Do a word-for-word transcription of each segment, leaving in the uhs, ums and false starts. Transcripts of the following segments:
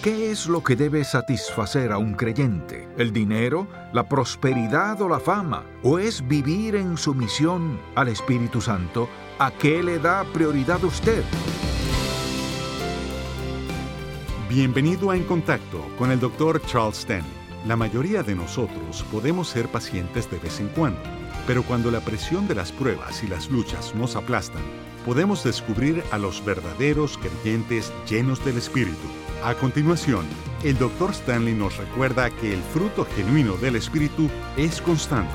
¿Qué es lo que debe satisfacer a un creyente? ¿El dinero, la prosperidad o la fama? ¿O es vivir en sumisión al Espíritu Santo? ¿A qué le da prioridad usted? Bienvenido a En Contacto con el doctor Charles Stanley. La mayoría de nosotros podemos ser pacientes de vez en cuando, pero cuando la presión de las pruebas y las luchas nos aplastan, podemos descubrir a los verdaderos creyentes llenos del Espíritu. A continuación, el doctor Stanley nos recuerda que el fruto genuino del Espíritu es constante.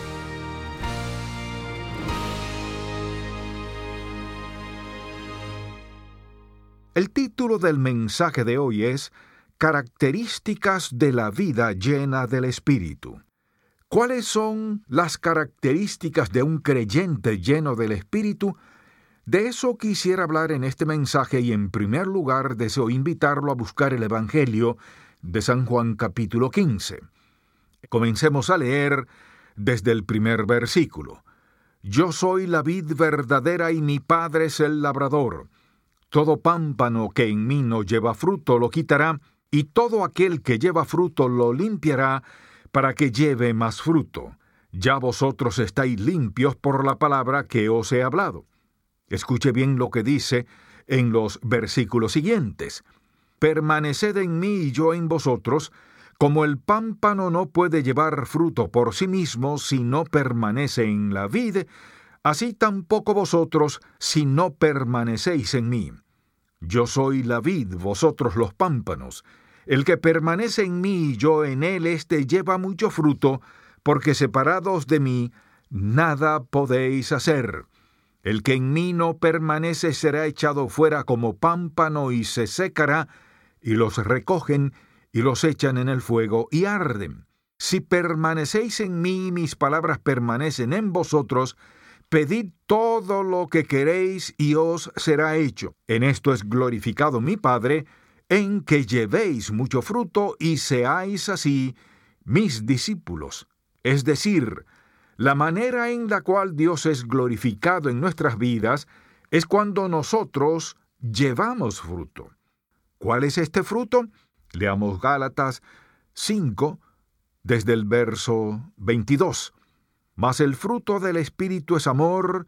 El título del mensaje de hoy es Características de la vida llena del Espíritu. ¿Cuáles son las características de un creyente lleno del Espíritu? De eso quisiera hablar en este mensaje y en primer lugar deseo invitarlo a buscar el Evangelio de San Juan capítulo quince. Comencemos a leer desde el primer versículo. Yo soy la vid verdadera y mi Padre es el labrador. Todo pámpano que en mí no lleva fruto lo quitará, y todo aquel que lleva fruto lo limpiará, para que lleve más fruto. Ya vosotros estáis limpios por la palabra que os he hablado. Escuche bien lo que dice en los versículos siguientes. Permaneced en mí y yo en vosotros, como el pámpano no puede llevar fruto por sí mismo si no permanece en la vid, así tampoco vosotros si no permanecéis en mí. Yo soy la vid, vosotros los pámpanos. El que permanece en mí y yo en él, éste lleva mucho fruto, porque separados de mí, nada podéis hacer. El que en mí no permanece será echado fuera como pámpano y se secará, y los recogen y los echan en el fuego y arden. Si permanecéis en mí y mis palabras permanecen en vosotros, pedid todo lo que queréis y os será hecho. En esto es glorificado mi Padre, en que llevéis mucho fruto y seáis así mis discípulos. Es decir, la manera en la cual Dios es glorificado en nuestras vidas es cuando nosotros llevamos fruto. ¿Cuál es este fruto? Leamos Gálatas cinco, desde el verso veintidós. Mas el fruto del Espíritu es amor,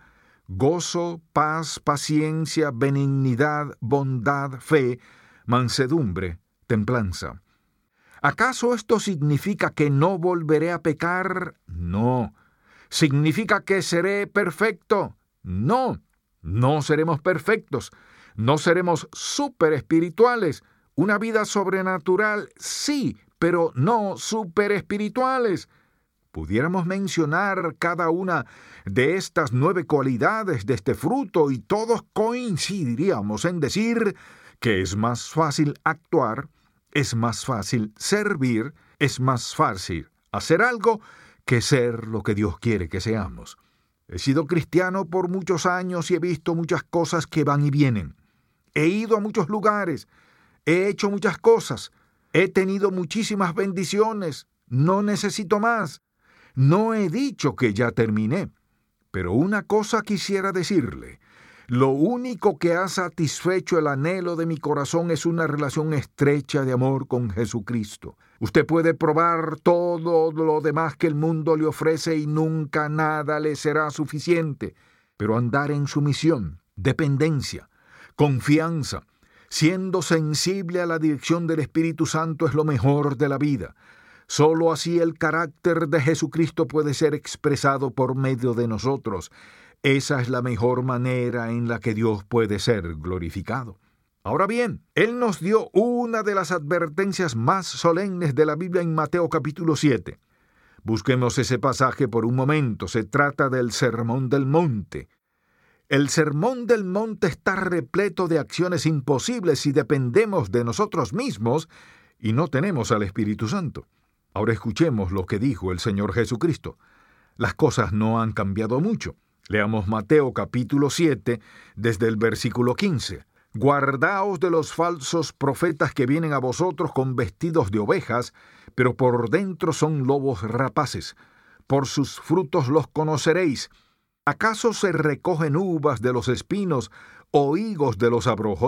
gozo, paz, paciencia, benignidad, bondad, fe, mansedumbre, templanza. ¿Acaso esto significa que no volveré a pecar? No. ¿Significa que seré perfecto? No. No seremos perfectos. No seremos súper espirituales. Una vida sobrenatural, sí, pero no súper espirituales. Pudiéramos mencionar cada una de estas nueve cualidades de este fruto y todos coincidiríamos en decir que es más fácil actuar, es más fácil servir, es más fácil hacer algo que ser lo que Dios quiere que seamos. He sido cristiano por muchos años y he visto muchas cosas que van y vienen. He ido a muchos lugares, he hecho muchas cosas, he tenido muchísimas bendiciones, no necesito más. No he dicho que ya terminé, pero una cosa quisiera decirle. Lo único que ha satisfecho el anhelo de mi corazón es una relación estrecha de amor con Jesucristo. Usted puede probar todo lo demás que el mundo le ofrece y nunca nada le será suficiente, pero andar en sumisión, dependencia, confianza, siendo sensible a la dirección del Espíritu Santo es lo mejor de la vida. Solo así el carácter de Jesucristo puede ser expresado por medio de nosotros. Esa es la mejor manera en la que Dios puede ser glorificado. Ahora bien, Él nos dio una de las advertencias más solemnes de la Biblia en Mateo capítulo siete. Busquemos ese pasaje por un momento. Se trata del Sermón del Monte. El Sermón del Monte está repleto de acciones imposibles si dependemos de nosotros mismos y no tenemos al Espíritu Santo. Ahora escuchemos lo que dijo el Señor Jesucristo. Las cosas no han cambiado mucho. Leamos Mateo capítulo siete, desde el versículo quince. Guardaos de los falsos profetas que vienen a vosotros con vestidos de ovejas, pero por dentro son lobos rapaces. Por sus frutos los conoceréis. ¿Acaso se recogen uvas de los espinos o higos de los abrojos?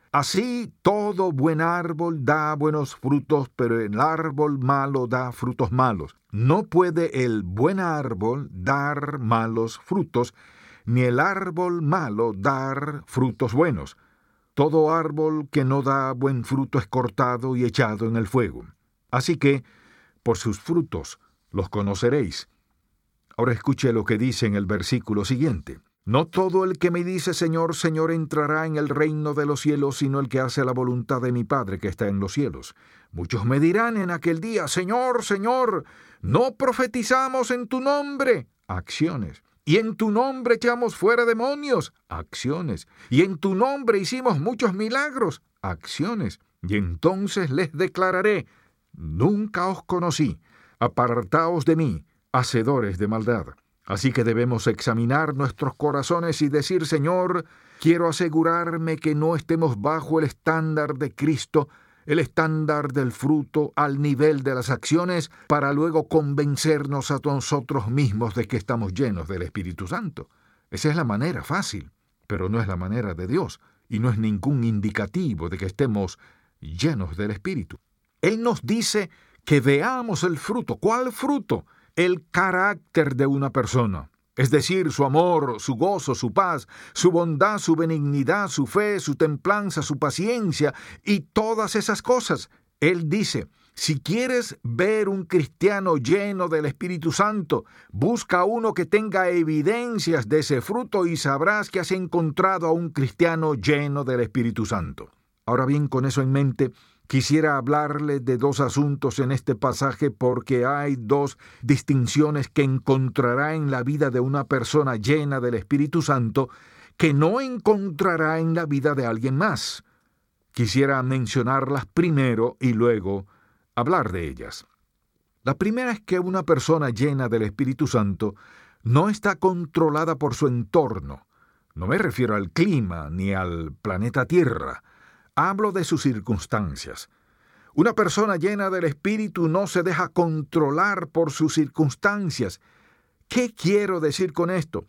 Así todo buen árbol da buenos frutos, pero el árbol malo da frutos malos. No puede el buen árbol dar malos frutos, ni el árbol malo dar frutos buenos. Todo árbol que no da buen fruto es cortado y echado en el fuego. Así que, por sus frutos los conoceréis. Ahora escuche lo que dice en el versículo siguiente. No todo el que me dice Señor, Señor entrará en el reino de los cielos, sino el que hace la voluntad de mi Padre que está en los cielos. Muchos me dirán en aquel día, Señor, Señor, ¿no profetizamos en tu nombre? Acciones. Y en tu nombre echamos fuera demonios. Acciones. Y en tu nombre hicimos muchos milagros. Acciones. Y entonces les declararé, nunca os conocí. Apartaos de mí, hacedores de maldad. Así que debemos examinar nuestros corazones y decir, Señor, quiero asegurarme que no estemos bajo el estándar de Cristo, el estándar del fruto al nivel de las acciones, para luego convencernos a nosotros mismos de que estamos llenos del Espíritu Santo. Esa es la manera fácil, pero no es la manera de Dios, y no es ningún indicativo de que estemos llenos del Espíritu. Él nos dice que veamos el fruto. ¿Cuál fruto? El carácter de una persona, es decir, su amor, su gozo, su paz, su bondad, su benignidad, su fe, su templanza, su paciencia y todas esas cosas. Él dice, si quieres ver un cristiano lleno del Espíritu Santo, busca uno que tenga evidencias de ese fruto y sabrás que has encontrado a un cristiano lleno del Espíritu Santo. Ahora bien, con eso en mente, quisiera hablarle de dos asuntos en este pasaje porque hay dos distinciones que encontrará en la vida de una persona llena del Espíritu Santo que no encontrará en la vida de alguien más. Quisiera mencionarlas primero y luego hablar de ellas. La primera es que una persona llena del Espíritu Santo no está controlada por su entorno. No me refiero al clima ni al planeta Tierra. Hablo de sus circunstancias. Una persona llena del Espíritu no se deja controlar por sus circunstancias. ¿Qué quiero decir con esto?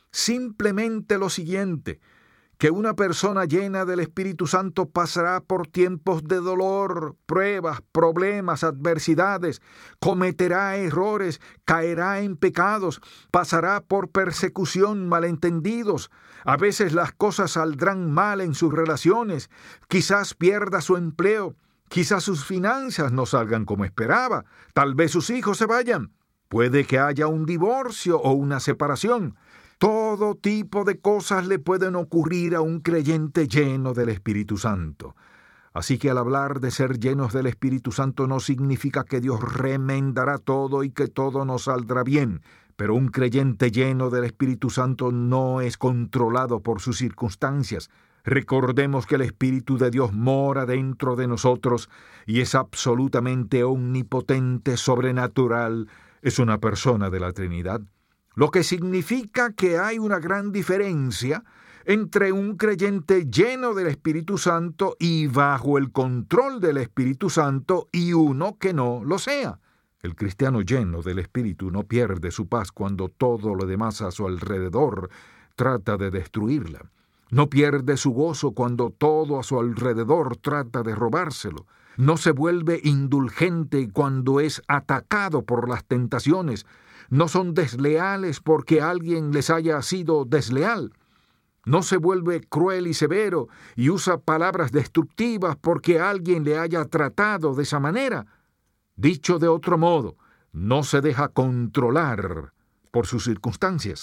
Simplemente lo siguiente, que una persona llena del Espíritu Santo pasará por tiempos de dolor, pruebas, problemas, adversidades, cometerá errores, caerá en pecados, pasará por persecución, malentendidos. A veces las cosas saldrán mal en sus relaciones, quizás pierda su empleo, quizás sus finanzas no salgan como esperaba, tal vez sus hijos se vayan, puede que haya un divorcio o una separación. Todo tipo de cosas le pueden ocurrir a un creyente lleno del Espíritu Santo. Así que al hablar de ser llenos del Espíritu Santo no significa que Dios remendará todo y que todo nos saldrá bien. Pero un creyente lleno del Espíritu Santo no es controlado por sus circunstancias. Recordemos que el Espíritu de Dios mora dentro de nosotros y es absolutamente omnipotente, sobrenatural. Es una persona de la Trinidad. Lo que significa que hay una gran diferencia entre un creyente lleno del Espíritu Santo y bajo el control del Espíritu Santo y uno que no lo sea. El cristiano lleno del Espíritu no pierde su paz cuando todo lo demás a su alrededor trata de destruirla. No pierde su gozo cuando todo a su alrededor trata de robárselo. No se vuelve indulgente cuando es atacado por las tentaciones. No son desleales porque alguien les haya sido desleal. No se vuelve cruel y severo y usa palabras destructivas porque alguien le haya tratado de esa manera. Dicho de otro modo, no se deja controlar por sus circunstancias.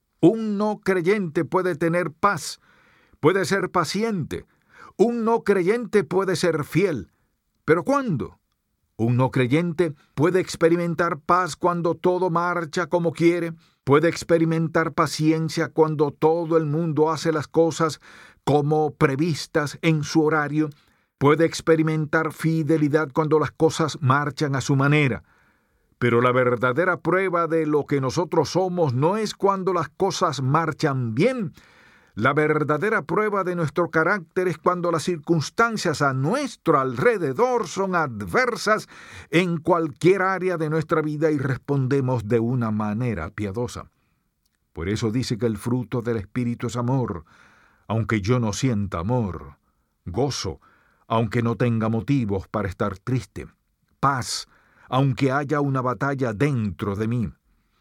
Un no creyente puede tener paz, puede ser paciente. Un no creyente puede ser fiel. ¿Pero cuándo? Un no creyente puede experimentar paz cuando todo marcha como quiere, puede experimentar paciencia cuando todo el mundo hace las cosas como previstas en su horario, puede experimentar fidelidad cuando las cosas marchan a su manera. Pero la verdadera prueba de lo que nosotros somos no es cuando las cosas marchan bien. La verdadera prueba de nuestro carácter es cuando las circunstancias a nuestro alrededor son adversas en cualquier área de nuestra vida y respondemos de una manera piadosa. Por eso dice que el fruto del Espíritu es amor. Aunque yo no sienta amor, gozo, aunque no tenga motivos para estar triste, paz, aunque haya una batalla dentro de mí,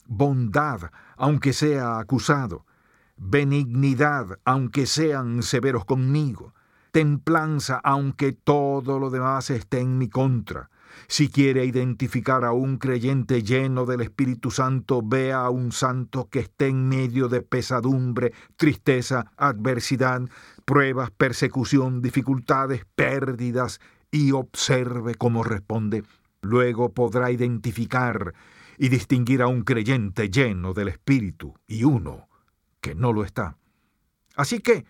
bondad, aunque sea acusado, benignidad, aunque sean severos conmigo, templanza, aunque todo lo demás esté en mi contra. Si quiere identificar a un creyente lleno del Espíritu Santo, vea a un santo que esté en medio de pesadumbre, tristeza, adversidad, pruebas, persecución, dificultades, pérdidas, y observe cómo responde. Luego podrá identificar y distinguir a un creyente lleno del Espíritu y uno que no lo está. Así que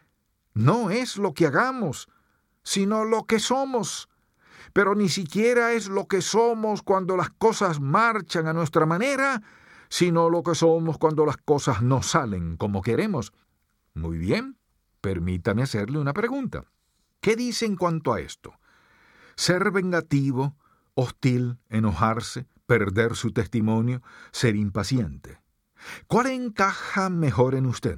no es lo que hagamos, sino lo que somos. Pero ni siquiera es lo que somos cuando las cosas marchan a nuestra manera, sino lo que somos cuando las cosas no salen como queremos. Muy bien, permítame hacerle una pregunta. ¿Qué dice en cuanto a esto? Ser vengativo, hostil, enojarse, perder su testimonio, ser impaciente. ¿Cuál encaja mejor en usted?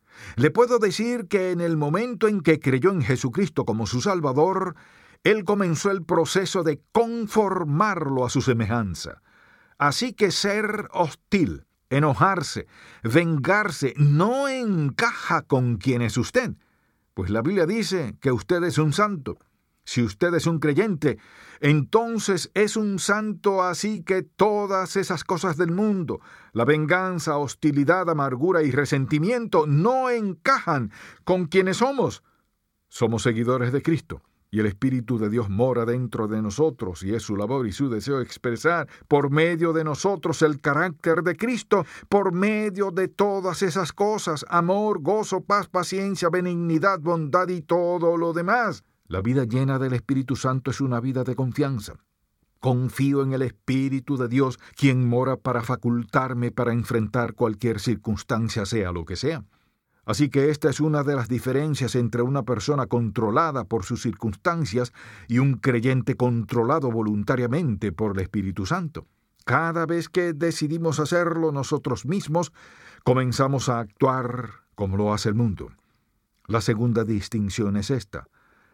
Le puedo decir que en el momento en que creyó en Jesucristo como su Salvador, Él comenzó el proceso de conformarlo a su semejanza. Así que ser hostil, enojarse, vengarse, no encaja con quien es usted, pues la Biblia dice que usted es un santo. Si usted es un creyente, entonces es un santo, así que todas esas cosas del mundo, la venganza, hostilidad, amargura y resentimiento, no encajan con quienes somos. Somos seguidores de Cristo, y el Espíritu de Dios mora dentro de nosotros, y es su labor y su deseo expresar por medio de nosotros el carácter de Cristo, por medio de todas esas cosas, amor, gozo, paz, paciencia, benignidad, bondad y todo lo demás. La vida llena del Espíritu Santo es una vida de confianza. Confío en el Espíritu de Dios, quien mora para facultarme para enfrentar cualquier circunstancia, sea lo que sea. Así que esta es una de las diferencias entre una persona controlada por sus circunstancias y un creyente controlado voluntariamente por el Espíritu Santo. Cada vez que decidimos hacerlo nosotros mismos, comenzamos a actuar como lo hace el mundo. La segunda distinción es esta: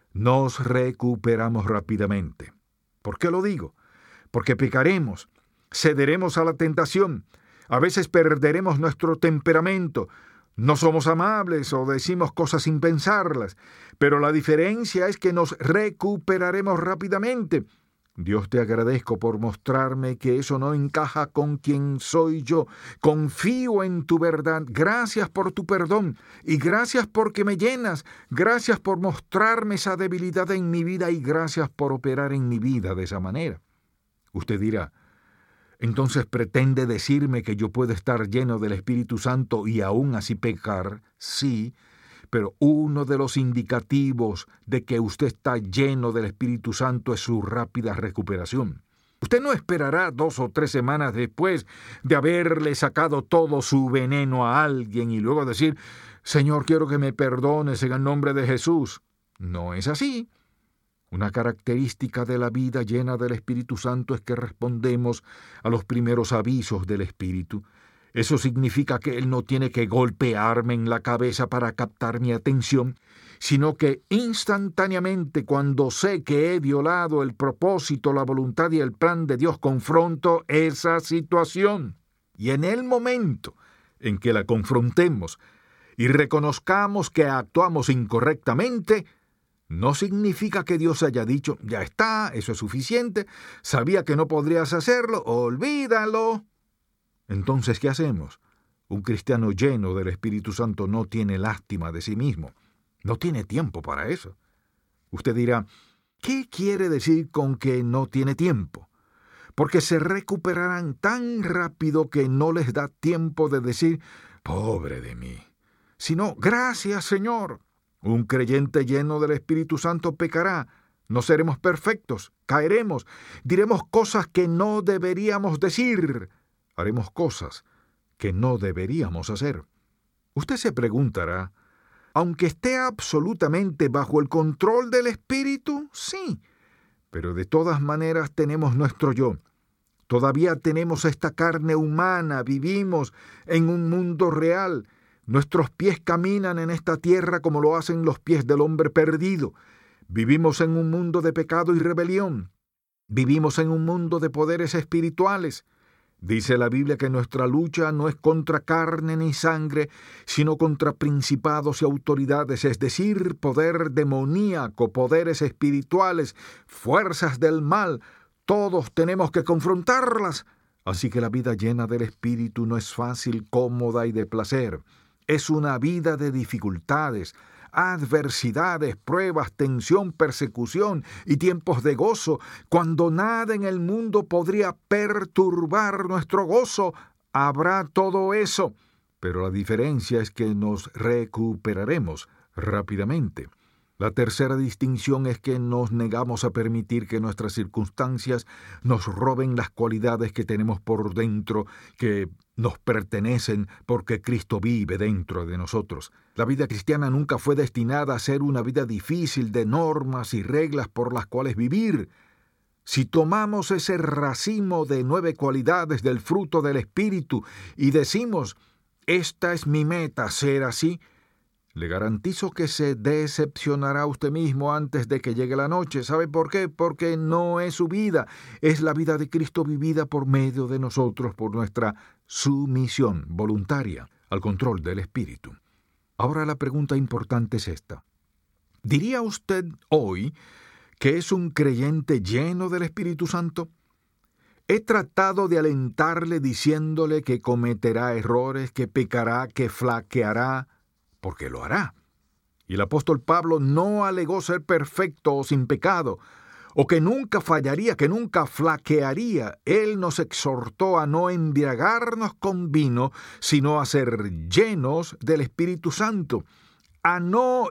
nos recuperamos rápidamente. ¿Por qué lo digo? Porque pecaremos, cederemos a la tentación, a veces perderemos nuestro temperamento, no somos amables o decimos cosas sin pensarlas, pero la diferencia es que nos recuperaremos rápidamente. Dios, te agradezco por mostrarme que eso no encaja con quien soy yo. Confío en tu verdad. Gracias por tu perdón y gracias porque me llenas. Gracias por mostrarme esa debilidad en mi vida y gracias por operar en mi vida de esa manera. Usted dirá, entonces pretende decirme que yo puedo estar lleno del Espíritu Santo y aún así pecar. Sí, pero uno de los indicativos de que usted está lleno del Espíritu Santo es su rápida recuperación. Usted no esperará dos o tres semanas después de haberle sacado todo su veneno a alguien y luego decir, Señor, quiero que me perdones en el nombre de Jesús. No es así. Una característica de la vida llena del Espíritu Santo es que respondemos a los primeros avisos del Espíritu. Eso significa que Él no tiene que golpearme en la cabeza para captar mi atención, sino que instantáneamente, cuando sé que he violado el propósito, la voluntad y el plan de Dios, confronto esa situación. Y en el momento en que la confrontemos y reconozcamos que actuamos incorrectamente, no significa que Dios haya dicho, ya está, eso es suficiente, sabía que no podrías hacerlo, olvídalo. Entonces, ¿qué hacemos? Un cristiano lleno del Espíritu Santo no tiene lástima de sí mismo. No tiene tiempo para eso. Usted dirá, ¿qué quiere decir con que no tiene tiempo? Porque se recuperarán tan rápido que no les da tiempo de decir, pobre de mí, sino, gracias, Señor. Un creyente lleno del Espíritu Santo pecará. No seremos perfectos, caeremos, diremos cosas que no deberíamos decir. Haremos cosas que no deberíamos hacer. Usted se preguntará, aunque esté absolutamente bajo el control del Espíritu, sí, pero de todas maneras tenemos nuestro yo. Todavía tenemos esta carne humana, vivimos en un mundo real. Nuestros pies caminan en esta tierra como lo hacen los pies del hombre perdido. Vivimos en un mundo de pecado y rebelión. Vivimos en un mundo de poderes espirituales. Dice la Biblia que nuestra lucha no es contra carne ni sangre, sino contra principados y autoridades, es decir, poder demoníaco, poderes espirituales, fuerzas del mal. Todos tenemos que confrontarlas. Así que la vida llena del Espíritu no es fácil, cómoda y de placer. Es una vida de dificultades, adversidades, pruebas, tensión, persecución y tiempos de gozo, cuando nada en el mundo podría perturbar nuestro gozo. Habrá todo eso, pero la diferencia es que nos recuperaremos rápidamente. La tercera distinción es que nos negamos a permitir que nuestras circunstancias nos roben las cualidades que tenemos por dentro, que nos pertenecen porque Cristo vive dentro de nosotros. La vida cristiana nunca fue destinada a ser una vida difícil de normas y reglas por las cuales vivir. Si tomamos ese racimo de nueve cualidades del fruto del Espíritu y decimos, esta es mi meta, ser así, le garantizo que se decepcionará usted mismo antes de que llegue la noche. ¿Sabe por qué? Porque no es su vida, es la vida de Cristo vivida por medio de nosotros, por nuestra sumisión voluntaria al control del Espíritu. Ahora la pregunta importante es esta. ¿Diría usted hoy que es un creyente lleno del Espíritu Santo? He tratado de alentarle diciéndole que cometerá errores, que pecará, que flaqueará, porque lo hará. Y el apóstol Pablo no alegó ser perfecto o sin pecado, o que nunca fallaría, que nunca flaquearía. Él nos exhortó a no embriagarnos con vino, sino a ser llenos del Espíritu Santo, a no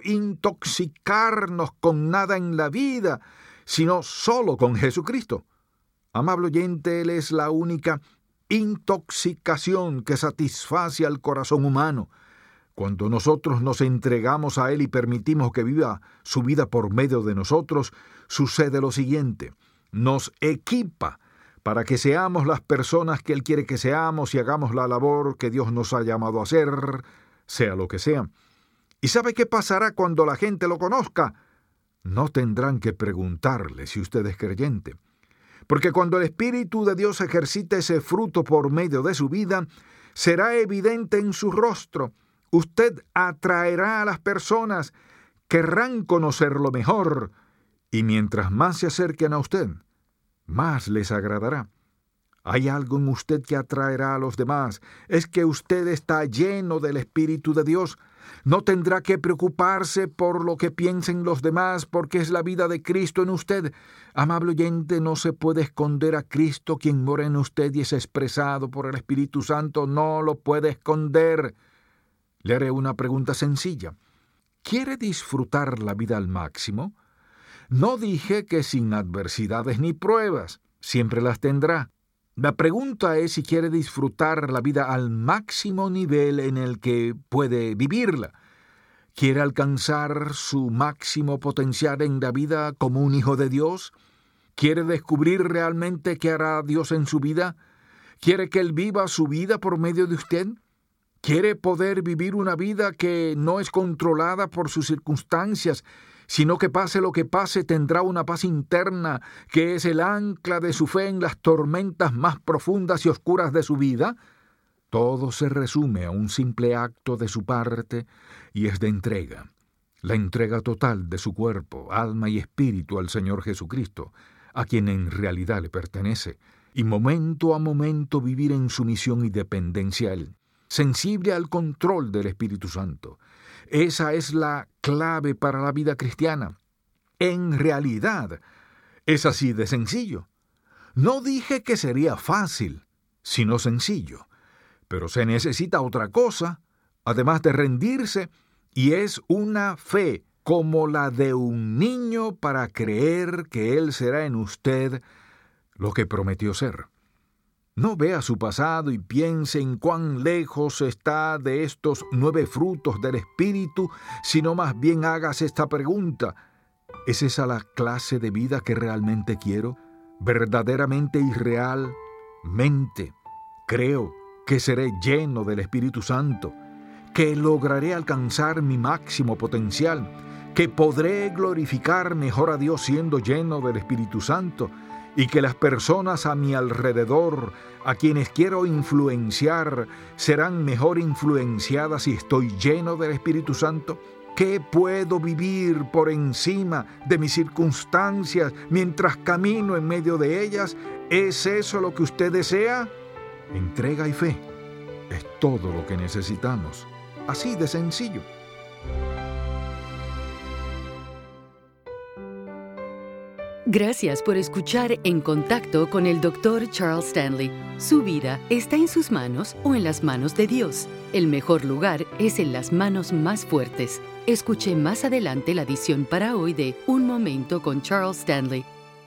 intoxicarnos con nada en la vida, sino solo con Jesucristo. Amable oyente, Él es la única intoxicación que satisface al corazón humano. Cuando nosotros nos entregamos a Él y permitimos que viva su vida por medio de nosotros, sucede lo siguiente: nos equipa para que seamos las personas que Él quiere que seamos y hagamos la labor que Dios nos ha llamado a hacer, sea lo que sea. ¿Y sabe qué pasará cuando la gente lo conozca? No tendrán que preguntarle si usted es creyente. Porque cuando el Espíritu de Dios ejercite ese fruto por medio de su vida, será evidente en su rostro. Usted atraerá a las personas, querrán conocerlo mejor, y mientras más se acerquen a usted, más les agradará. Hay algo en usted que atraerá a los demás. Es que usted está lleno del Espíritu de Dios. No tendrá que preocuparse por lo que piensen los demás, porque es la vida de Cristo en usted. Amable oyente, no se puede esconder a Cristo, quien mora en usted y es expresado por el Espíritu Santo. No lo puede esconder. Le haré una pregunta sencilla. ¿Quiere disfrutar la vida al máximo? No dije que sin adversidades ni pruebas. Siempre las tendrá. La pregunta es si quiere disfrutar la vida al máximo nivel en el que puede vivirla. ¿Quiere alcanzar su máximo potencial en la vida como un hijo de Dios? ¿Quiere descubrir realmente qué hará Dios en su vida? ¿Quiere que Él viva su vida por medio de usted? ¿Quiere poder vivir una vida que no es controlada por sus circunstancias, sino que pase lo que pase tendrá una paz interna que es el ancla de su fe en las tormentas más profundas y oscuras de su vida? Todo se resume a un simple acto de su parte y es de entrega, la entrega total de su cuerpo, alma y espíritu al Señor Jesucristo, a quien en realidad le pertenece, y momento a momento vivir en sumisión y dependencia a Él, sensible al control del Espíritu Santo. Esa es la clave para la vida cristiana. En realidad, es así de sencillo. No dije que sería fácil, sino sencillo. Pero se necesita otra cosa, además de rendirse, y es una fe como la de un niño para creer que Él será en usted lo que prometió ser. No vea su pasado y piense en cuán lejos está de estos nueve frutos del Espíritu, sino más bien hágase esta pregunta: ¿es esa la clase de vida que realmente quiero? ¿Verdaderamente y realmente creo que seré lleno del Espíritu Santo? ¿Que lograré alcanzar mi máximo potencial? que podré glorificar mejor a Dios siendo lleno del Espíritu Santo y que las personas a mi alrededor, a quienes quiero influenciar, serán mejor influenciadas si estoy lleno del Espíritu Santo? ¿Qué puedo vivir por encima de mis circunstancias mientras camino en medio de ellas? ¿Es eso lo que usted desea? Entrega y fe es todo lo que necesitamos. Así de sencillo. Gracias por escuchar En Contacto con el doctor Charles Stanley. Su vida está en sus manos o en las manos de Dios. El mejor lugar es en las manos más fuertes. Escuche más adelante la edición para hoy de Un Momento con Charles Stanley.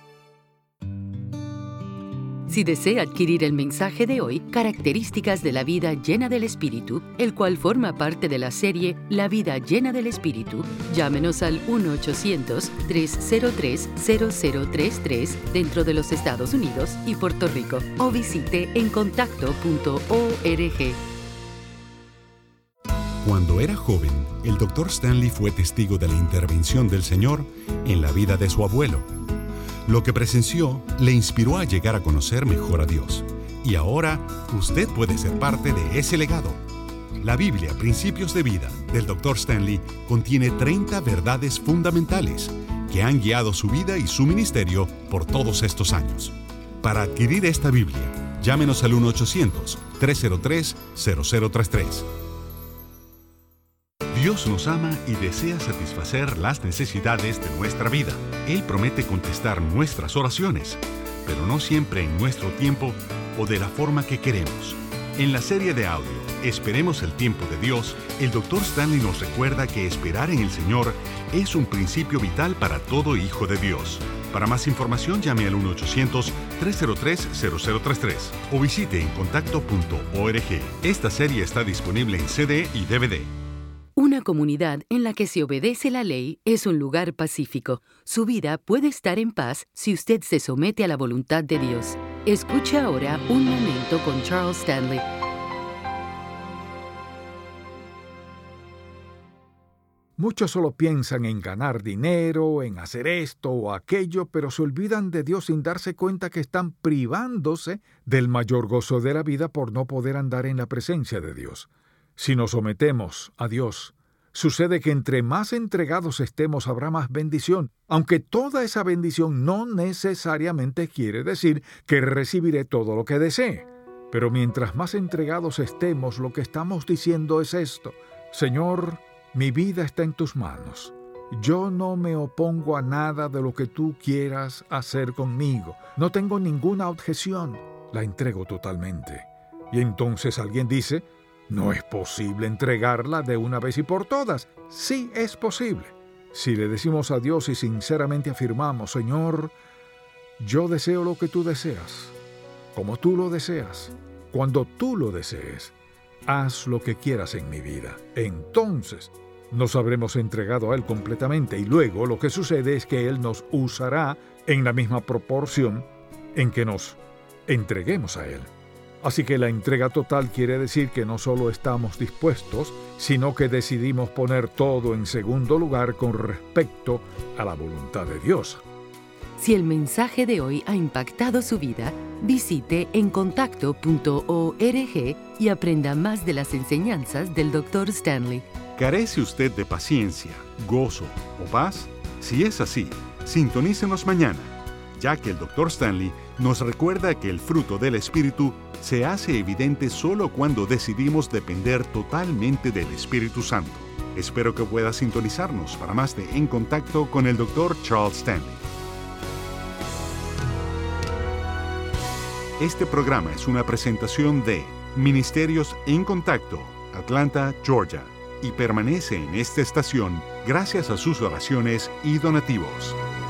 Si desea adquirir el mensaje de hoy, Características de la vida llena del Espíritu, el cual forma parte de la serie La vida llena del Espíritu, llámenos al uno ochocientos, tres cero tres, cero cero tres tres dentro de los Estados Unidos y Puerto Rico o visite en contacto punto org. Cuando era joven, el doctor Stanley fue testigo de la intervención del Señor en la vida de su abuelo. Lo que presenció le inspiró a llegar a conocer mejor a Dios. Y ahora, usted puede ser parte de ese legado. La Biblia, Principios de Vida, del doctor Stanley, contiene treinta verdades fundamentales que han guiado su vida y su ministerio por todos estos años. Para adquirir esta Biblia, llámenos al uno ochocientos, tres cero tres, cero cero tres tres. Dios nos ama y desea satisfacer las necesidades de nuestra vida. Él promete contestar nuestras oraciones, pero no siempre en nuestro tiempo o de la forma que queremos. En la serie de audio Esperemos el tiempo de Dios, el doctor Stanley nos recuerda que esperar en el Señor es un principio vital para todo hijo de Dios. Para más información llame al uno ochocientos, tres cero tres, cero cero tres tres o visite en contacto punto org. Esta serie está disponible en C D y D V D. Una comunidad en la que se obedece la ley es un lugar pacífico. Su vida puede estar en paz si usted se somete a la voluntad de Dios. Escuche ahora Un Momento con Charles Stanley. Muchos solo piensan en ganar dinero, en hacer esto o aquello, pero se olvidan de Dios sin darse cuenta que están privándose del mayor gozo de la vida por no poder andar en la presencia de Dios. Si nos sometemos a Dios, sucede que entre más entregados estemos habrá más bendición, aunque toda esa bendición no necesariamente quiere decir que recibiré todo lo que desee. Pero mientras más entregados estemos, lo que estamos diciendo es esto: Señor, mi vida está en tus manos. Yo no me opongo a nada de lo que tú quieras hacer conmigo. No tengo ninguna objeción. La entrego totalmente. Y entonces alguien dice: ¿no es posible entregarla de una vez y por todas? Sí, es posible. Si le decimos a Dios y sinceramente afirmamos: Señor, yo deseo lo que tú deseas, como tú lo deseas, cuando tú lo desees, haz lo que quieras en mi vida. Entonces nos habremos entregado a Él completamente y luego lo que sucede es que Él nos usará en la misma proporción en que nos entreguemos a Él. Así que la entrega total quiere decir que no solo estamos dispuestos, sino que decidimos poner todo en segundo lugar con respecto a la voluntad de Dios. Si el mensaje de hoy ha impactado su vida, visite en contacto punto org y aprenda más de las enseñanzas del doctor Stanley. ¿Carece usted de paciencia, gozo o paz? Si es así, sintonícenos mañana, ya que el doctor Stanley nos recuerda que el fruto del Espíritu se hace evidente solo cuando decidimos depender totalmente del Espíritu Santo. Espero que pueda sintonizarnos para más de En Contacto con el doctor Charles Stanley. Este programa es una presentación de Ministerios En Contacto, Atlanta, Georgia, y permanece en esta estación gracias a sus oraciones y donativos.